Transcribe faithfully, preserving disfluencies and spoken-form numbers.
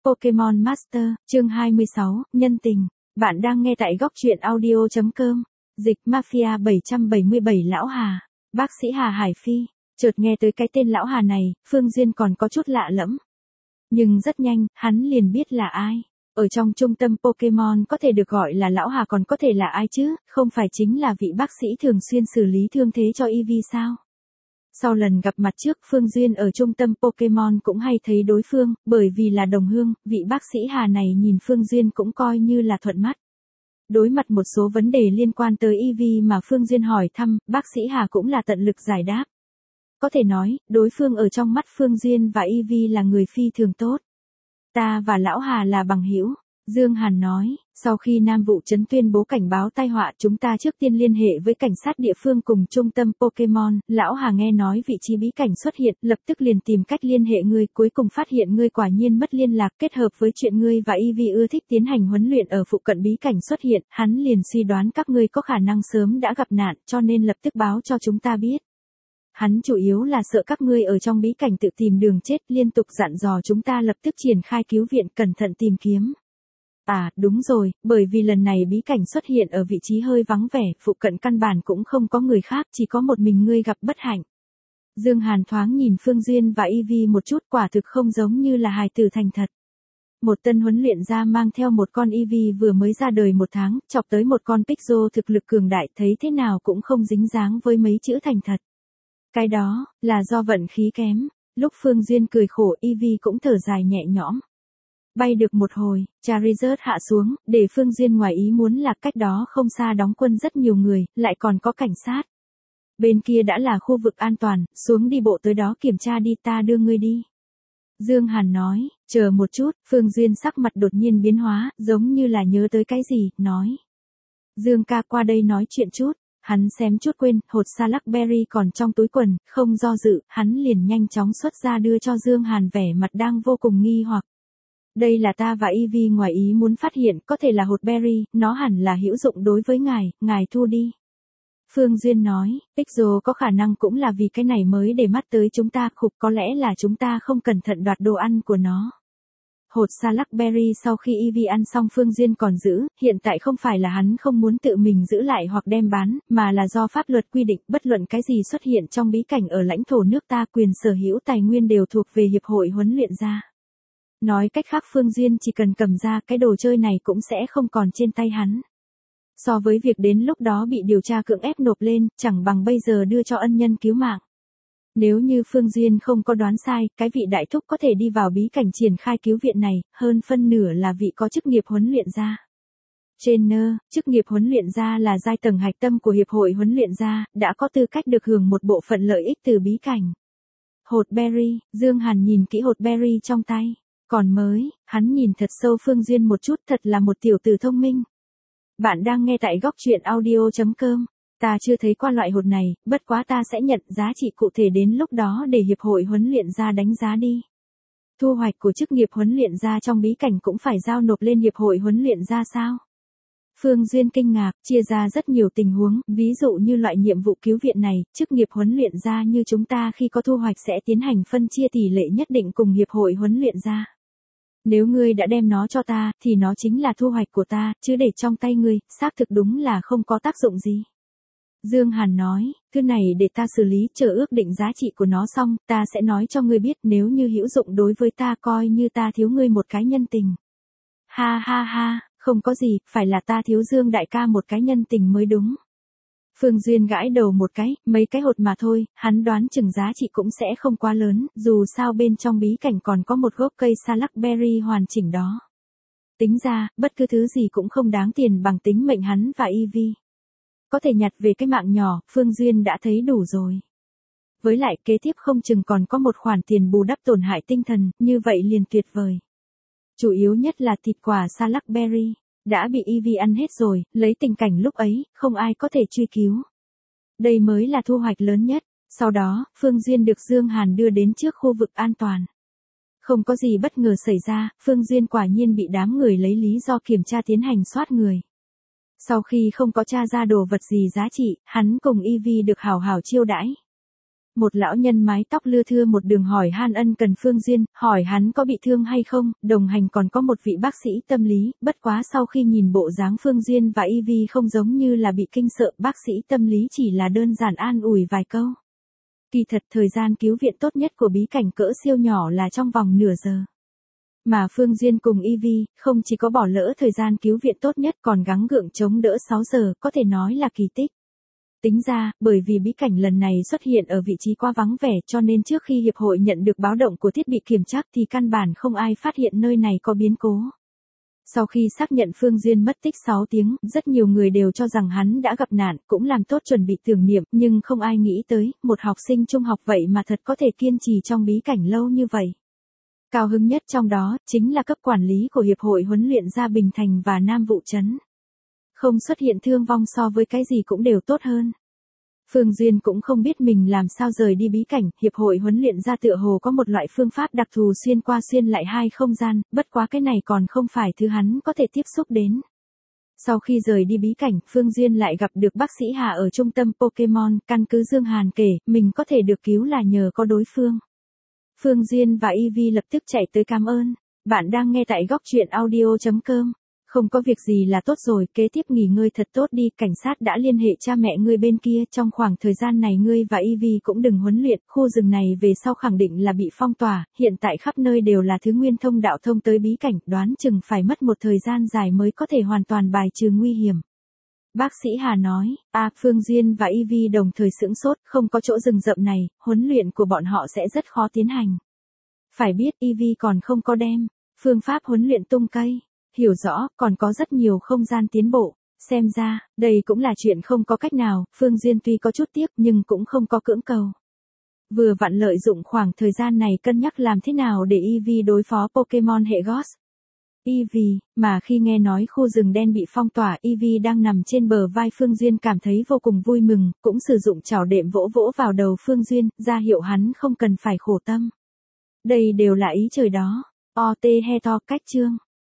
Pokemon Master, chương hai mươi sáu, Nhân tình. Bạn đang nghe tại góc truyện audio chấm com. Dịch Mafia bảy trăm bảy mươi bảy Lão Hà. Bác sĩ Hà Hải Phi. Chợt nghe tới cái tên Lão Hà này, Phương Duyên còn có chút lạ lẫm. Nhưng rất nhanh, hắn liền biết là ai. Ở trong trung tâm Pokemon có thể được gọi là Lão Hà còn có thể là ai chứ, không phải chính là vị bác sĩ thường xuyên xử lý thương thế cho Eevee sao? Sau lần gặp mặt trước Phương Duyên ở trung tâm Pokemon cũng hay thấy đối phương, bởi vì là đồng hương, vị bác sĩ Hà này nhìn Phương Duyên cũng coi như là thuận mắt. Đối mặt một số vấn đề liên quan tới Eevee mà Phương Duyên hỏi thăm, bác sĩ Hà cũng là tận lực giải đáp. Có thể nói, đối phương ở trong mắt Phương Duyên và Eevee là người phi thường tốt. Ta và Lão Hà là bằng hữu, Dương Hàn nói, sau khi Nam Vụ Trấn tuyên bố cảnh báo tai họa chúng ta trước tiên liên hệ với cảnh sát địa phương cùng trung tâm Pokemon, Lão Hà nghe nói vị trí bí cảnh xuất hiện, lập tức liền tìm cách liên hệ ngươi, cuối cùng phát hiện ngươi quả nhiên mất liên lạc, kết hợp với chuyện ngươi và Eevee ưa thích tiến hành huấn luyện ở phụ cận bí cảnh xuất hiện, hắn liền suy đoán các ngươi có khả năng sớm đã gặp nạn, cho nên lập tức báo cho chúng ta biết. Hắn chủ yếu là sợ các ngươi ở trong bí cảnh tự tìm đường chết, liên tục dặn dò chúng ta lập tức triển khai cứu viện, cẩn thận tìm kiếm. À, đúng rồi, bởi vì lần này bí cảnh xuất hiện ở vị trí hơi vắng vẻ, phụ cận căn bản cũng không có người khác, chỉ có một mình ngươi gặp bất hạnh. Dương Hàn thoáng nhìn Phương Duyên và Eevee một chút, quả thực không giống như là hài tử thành thật. Một tân huấn luyện ra mang theo một con Eevee vừa mới ra đời một tháng, chọc tới một con Pixel thực lực cường đại, thấy thế nào cũng không dính dáng với mấy chữ thành thật. Cái đó, là do vận khí kém. Lúc Phương Duyên cười khổ, Eevee cũng thở dài nhẹ nhõm. Bay được một hồi, Charizard hạ xuống, để Phương Duyên ngoài ý muốn là cách đó không xa đóng quân rất nhiều người, lại còn có cảnh sát. Bên kia đã là khu vực an toàn, xuống đi bộ tới đó kiểm tra đi, ta đưa ngươi đi. Dương Hàn nói, chờ một chút, Phương Duyên sắc mặt đột nhiên biến hóa, giống như là nhớ tới cái gì, nói. Dương ca qua đây nói chuyện chút. Hắn xém chút quên, hột salak berry còn trong túi quần, không do dự, hắn liền nhanh chóng xuất ra đưa cho Dương Hàn, vẻ mặt đang vô cùng nghi hoặc. Đây là ta và Eevee ngoài ý muốn phát hiện, có thể là hột berry, nó hẳn là hữu dụng đối với ngài, ngài thu đi. Phương Duyên nói, Pixel có khả năng cũng là vì cái này mới để mắt tới chúng ta, khục có lẽ là chúng ta không cẩn thận đoạt đồ ăn của nó. Hột salak berry sau khi Eevee ăn xong Phương Duyên còn giữ, hiện tại không phải là hắn không muốn tự mình giữ lại hoặc đem bán, mà là do pháp luật quy định bất luận cái gì xuất hiện trong bí cảnh ở lãnh thổ nước ta, quyền sở hữu tài nguyên đều thuộc về hiệp hội huấn luyện gia. Nói cách khác Phương Duyên chỉ cần cầm ra cái đồ chơi này cũng sẽ không còn trên tay hắn. So với việc đến lúc đó bị điều tra cưỡng ép nộp lên, chẳng bằng bây giờ đưa cho ân nhân cứu mạng. Nếu như Phương Duyên không có đoán sai, cái vị đại thúc có thể đi vào bí cảnh triển khai cứu viện này, hơn phân nửa là vị có chức nghiệp huấn luyện gia. Trainer, chức nghiệp huấn luyện gia là giai tầng hạch tâm của hiệp hội huấn luyện gia, đã có tư cách được hưởng một bộ phận lợi ích từ bí cảnh. Hột berry, Dương Hàn nhìn kỹ hột berry trong tay. Còn mới, hắn nhìn thật sâu Phương Duyên một chút, thật là một tiểu tử thông minh. Bạn đang nghe tại góc truyện audio chấm com. Ta chưa thấy qua loại hột này, bất quá ta sẽ nhận giá trị cụ thể đến lúc đó để hiệp hội huấn luyện gia đánh giá đi. Thu hoạch của chức nghiệp huấn luyện gia trong bí cảnh cũng phải giao nộp lên hiệp hội huấn luyện gia sao? Phương Duyên kinh ngạc, chia ra rất nhiều tình huống, ví dụ như loại nhiệm vụ cứu viện này, chức nghiệp huấn luyện gia như chúng ta khi có thu hoạch sẽ tiến hành phân chia tỷ lệ nhất định cùng hiệp hội huấn luyện gia. Nếu ngươi đã đem nó cho ta, thì nó chính là thu hoạch của ta, chứ để trong tay ngươi, xác thực đúng là không có tác dụng gì. Dương Hàn nói, thứ này để ta xử lý, chờ ước định giá trị của nó xong, ta sẽ nói cho ngươi biết, nếu như hữu dụng đối với ta coi như ta thiếu ngươi một cái nhân tình. Ha ha ha, không có gì, phải là ta thiếu Dương đại ca một cái nhân tình mới đúng. Phương Duyên gãi đầu một cái, mấy cái hột mà thôi, hắn đoán chừng giá trị cũng sẽ không quá lớn, dù sao bên trong bí cảnh còn có một gốc cây salak berry hoàn chỉnh đó. Tính ra, bất cứ thứ gì cũng không đáng tiền bằng tính mệnh hắn và Eevee. Có thể nhặt về cái mạng nhỏ, Phương Duyên đã thấy đủ rồi. Với lại kế tiếp không chừng còn có một khoản tiền bù đắp tổn hại tinh thần, như vậy liền tuyệt vời. Chủ yếu nhất là thịt quả salak berry. Đã bị Eevee ăn hết rồi, lấy tình cảnh lúc ấy, không ai có thể truy cứu. Đây mới là thu hoạch lớn nhất. Sau đó, Phương Duyên được Dương Hàn đưa đến trước khu vực an toàn. Không có gì bất ngờ xảy ra, Phương Duyên quả nhiên bị đám người lấy lý do kiểm tra tiến hành soát người. Sau khi không có tra ra đồ vật gì giá trị, hắn cùng Eevee được hảo hảo chiêu đãi. Một lão nhân mái tóc lưa thưa một đường hỏi han ân cần Phương Duyên, hỏi hắn có bị thương hay không, đồng hành còn có một vị bác sĩ tâm lý, bất quá sau khi nhìn bộ dáng Phương Duyên và Ivy không giống như là bị kinh sợ, bác sĩ tâm lý chỉ là đơn giản an ủi vài câu. Kỳ thật thời gian cứu viện tốt nhất của bí cảnh cỡ siêu nhỏ là trong vòng nửa giờ. Mà Phương Duyên cùng Ivy, không chỉ có bỏ lỡ thời gian cứu viện tốt nhất còn gắng gượng chống đỡ sáu giờ, có thể nói là kỳ tích. Tính ra, bởi vì bí cảnh lần này xuất hiện ở vị trí quá vắng vẻ cho nên trước khi hiệp hội nhận được báo động của thiết bị kiểm tra thì căn bản không ai phát hiện nơi này có biến cố. Sau khi xác nhận Phương Duyên mất tích sáu tiếng, rất nhiều người đều cho rằng hắn đã gặp nạn, cũng làm tốt chuẩn bị tưởng niệm, nhưng không ai nghĩ tới, một học sinh trung học vậy mà thật có thể kiên trì trong bí cảnh lâu như vậy. Cao hứng nhất trong đó, chính là cấp quản lý của Hiệp hội huấn luyện gia Bình Thành và Nam Vụ Trấn. Không xuất hiện thương vong so với cái gì cũng đều tốt hơn. Phương Duyên cũng không biết mình làm sao rời đi bí cảnh, Hiệp hội huấn luyện gia tựa hồ có một loại phương pháp đặc thù xuyên qua xuyên lại hai không gian, bất quá cái này còn không phải thứ hắn có thể tiếp xúc đến. Sau khi rời đi bí cảnh, Phương Duyên lại gặp được bác sĩ Hà ở trung tâm Pokemon, căn cứ Dương Hàn kể, mình có thể được cứu là nhờ có đối phương. Phương Duyên và Ivy lập tức chạy tới cảm ơn. Bạn đang nghe tại góc truyện audio chấm com. Không có việc gì là tốt rồi, kế tiếp nghỉ ngơi thật tốt đi, cảnh sát đã liên hệ cha mẹ ngươi bên kia, trong khoảng thời gian này ngươi và Ivy cũng đừng huấn luyện, khu rừng này về sau khẳng định là bị phong tỏa, hiện tại khắp nơi đều là thứ nguyên thông đạo thông tới bí cảnh, đoán chừng phải mất một thời gian dài mới có thể hoàn toàn bài trừ nguy hiểm. Bác sĩ Hà nói, à, Phương Duyên và Ivy đồng thời sững sốt, không có chỗ rừng rậm này, huấn luyện của bọn họ sẽ rất khó tiến hành. Phải biết Ivy còn không có đem phương pháp huấn luyện tung cây. Hiểu rõ, còn có rất nhiều không gian tiến bộ. Xem ra, đây cũng là chuyện không có cách nào, Phương Duyên tuy có chút tiếc nhưng cũng không có cưỡng cầu. Vừa vặn lợi dụng khoảng thời gian này cân nhắc làm thế nào để Ivy đối phó Pokemon hệ Ghost. Ivy, mà khi nghe nói khu rừng đen bị phong tỏa, Ivy đang nằm trên bờ vai Phương Duyên cảm thấy vô cùng vui mừng, cũng sử dụng chảo đệm vỗ vỗ vào đầu Phương Duyên, ra hiệu hắn không cần phải khổ tâm. Đây đều là ý trời đó. O T he to cách chương.